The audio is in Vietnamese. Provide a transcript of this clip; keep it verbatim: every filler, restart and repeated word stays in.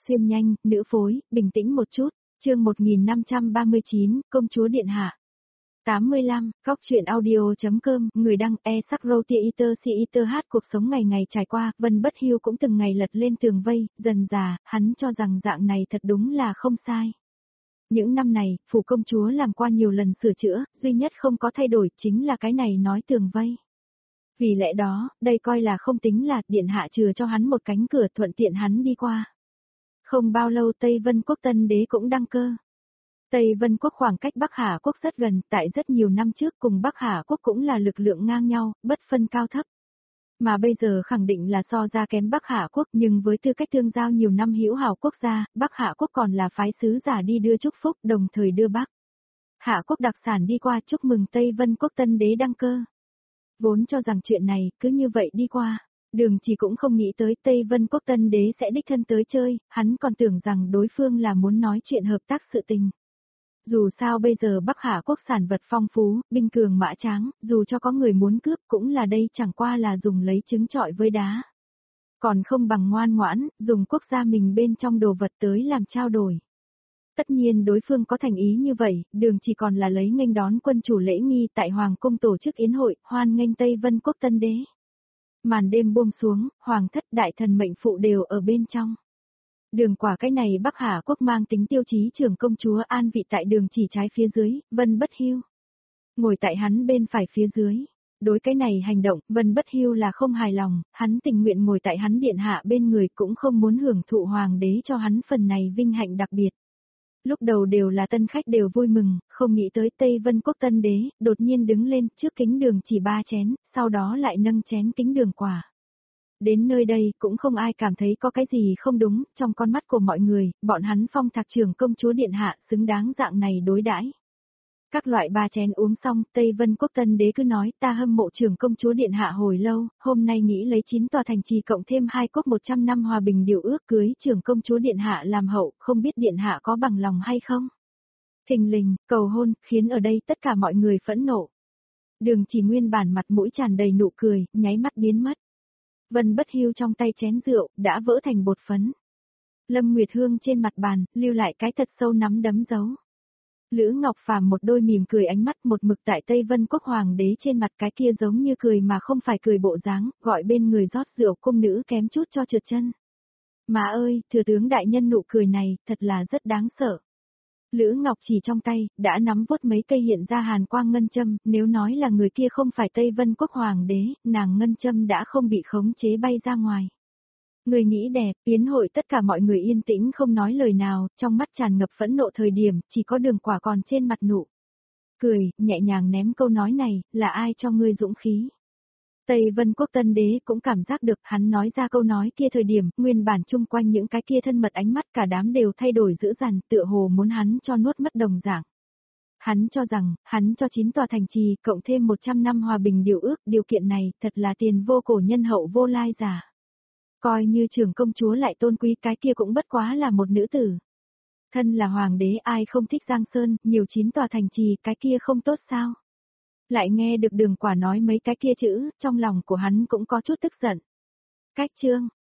xuyên nhanh, nữ phối, bình tĩnh một chút, chương một nghìn năm trăm ba mươi chín, công chúa điện hạ. tám mươi lăm, góc truyện audio.com, người đăng e sắc roti iter si iter hát cuộc sống ngày ngày trải qua, Vân Bất Hưu cũng từng ngày lật lên tường vây, dần già, hắn cho rằng dạng này thật đúng là không sai. Những năm này, phủ công chúa làm qua nhiều lần sửa chữa, duy nhất không có thay đổi chính là cái này nói tường vây. Vì lẽ đó, đây coi là không tính là điện hạ chừa cho hắn một cánh cửa thuận tiện hắn đi qua. Không bao lâu Tây Vân Quốc tân đế cũng đăng cơ. Tây Vân Quốc khoảng cách Bắc Hà Quốc rất gần, tại rất nhiều năm trước cùng Bắc Hà Quốc cũng là lực lượng ngang nhau, bất phân cao thấp. Mà bây giờ khẳng định là so ra kém Bắc Hà Quốc, nhưng với tư cách tương giao nhiều năm hữu hảo quốc gia, Bắc Hà Quốc còn là phái sứ giả đi đưa chúc phúc, đồng thời đưa Bắc Hà Quốc đặc sản đi qua chúc mừng Tây Vân Quốc tân đế đăng cơ. Vốn cho rằng chuyện này cứ như vậy đi qua, Đường Chỉ cũng không nghĩ tới Tây Vân Quốc tân đế sẽ đích thân tới chơi, hắn còn tưởng rằng đối phương là muốn nói chuyện hợp tác sự tình. Dù sao bây giờ Bắc Hà Quốc sản vật phong phú, binh cường mã tráng, dù cho có người muốn cướp cũng là đây chẳng qua là dùng lấy trứng trọi với đá. Còn không bằng ngoan ngoãn, dùng quốc gia mình bên trong đồ vật tới làm trao đổi. Tất nhiên đối phương có thành ý như vậy, Đường Chỉ còn là lấy nghênh đón quân chủ lễ nghi tại Hoàng cung tổ chức yến hội, hoan nghênh Tây Vân Quốc tân đế. Màn đêm buông xuống, Hoàng thất đại thần mệnh phụ đều ở bên trong. Đường quả cái này Bắc Hà Quốc mang tính tiêu chí trưởng công chúa an vị tại Đường Chỉ trái phía dưới, Vân Bất Hưu ngồi tại hắn bên phải phía dưới. Đối cái này hành động, Vân Bất Hưu là không hài lòng, hắn tình nguyện ngồi tại hắn điện hạ bên người cũng không muốn hưởng thụ hoàng đế cho hắn phần này vinh hạnh đặc biệt. Lúc đầu đều là tân khách đều vui mừng, không nghĩ tới Tây Vân Quốc tân đế, đột nhiên đứng lên trước kính Đường Chỉ ba chén, sau đó lại nâng chén kính Đường quả. Đến nơi đây cũng không ai cảm thấy có cái gì không đúng, trong con mắt của mọi người, bọn hắn phong thạc trưởng công chúa điện hạ xứng đáng dạng này đối đãi. Các loại ba chén uống xong, Tây Vân Quốc tân đế cứ nói ta hâm mộ trưởng công chúa điện hạ hồi lâu, hôm nay nghĩ lấy chín tòa thành trì cộng thêm hai quốc một trăm năm hòa bình điều ước cưới trưởng công chúa điện hạ làm hậu, không biết điện hạ có bằng lòng hay không. Thình lình, cầu hôn, khiến ở đây tất cả mọi người phẫn nộ. Đường Chỉ nguyên bản mặt mũi tràn đầy nụ cười, nháy mắt biến mất. Vân Bất Hưu trong tay chén rượu, đã vỡ thành bột phấn. Lâm Nguyệt Hương trên mặt bàn, lưu lại cái thật sâu nắm đấm dấu. Lữ Ngọc Phàm một đôi mỉm cười ánh mắt một mực tại Tây Vân Quốc hoàng đế trên mặt cái kia giống như cười mà không phải cười bộ dáng, gọi bên người rót rượu cung nữ kém chút cho trượt chân. Mà ơi, thừa tướng đại nhân nụ cười này, thật là rất đáng sợ. Lữ Ngọc chỉ trong tay, đã nắm vuốt mấy cây hiện ra hàn quang ngân châm, nếu nói là người kia không phải Tây Vân Quốc hoàng đế, nàng ngân châm đã không bị khống chế bay ra ngoài. Người nghĩ đẹp, yến hội tất cả mọi người yên tĩnh không nói lời nào, trong mắt tràn ngập phẫn nộ thời điểm, chỉ có Đường quả còn trên mặt nụ. Cười, nhẹ nhàng ném câu nói này, là ai cho ngươi dũng khí? Tây Vân Quốc tân đế cũng cảm giác được hắn nói ra câu nói kia thời điểm, nguyên bản chung quanh những cái kia thân mật ánh mắt cả đám đều thay đổi dữ dằn, tựa hồ muốn hắn cho nuốt mất đồng dạng. Hắn cho rằng, hắn cho chín tòa thành trì, cộng thêm một trăm năm hòa bình điều ước, điều kiện này, thật là tiền vô cổ nhân hậu vô lai giả. Coi như trưởng công chúa lại tôn quý cái kia cũng bất quá là một nữ tử. Thân là hoàng đế ai không thích Giang Sơn, nhiều chín tòa thành trì, cái kia không tốt sao? Lại nghe được Đường quả nói mấy cái kia chữ, trong lòng của hắn cũng có chút tức giận. Cách chương,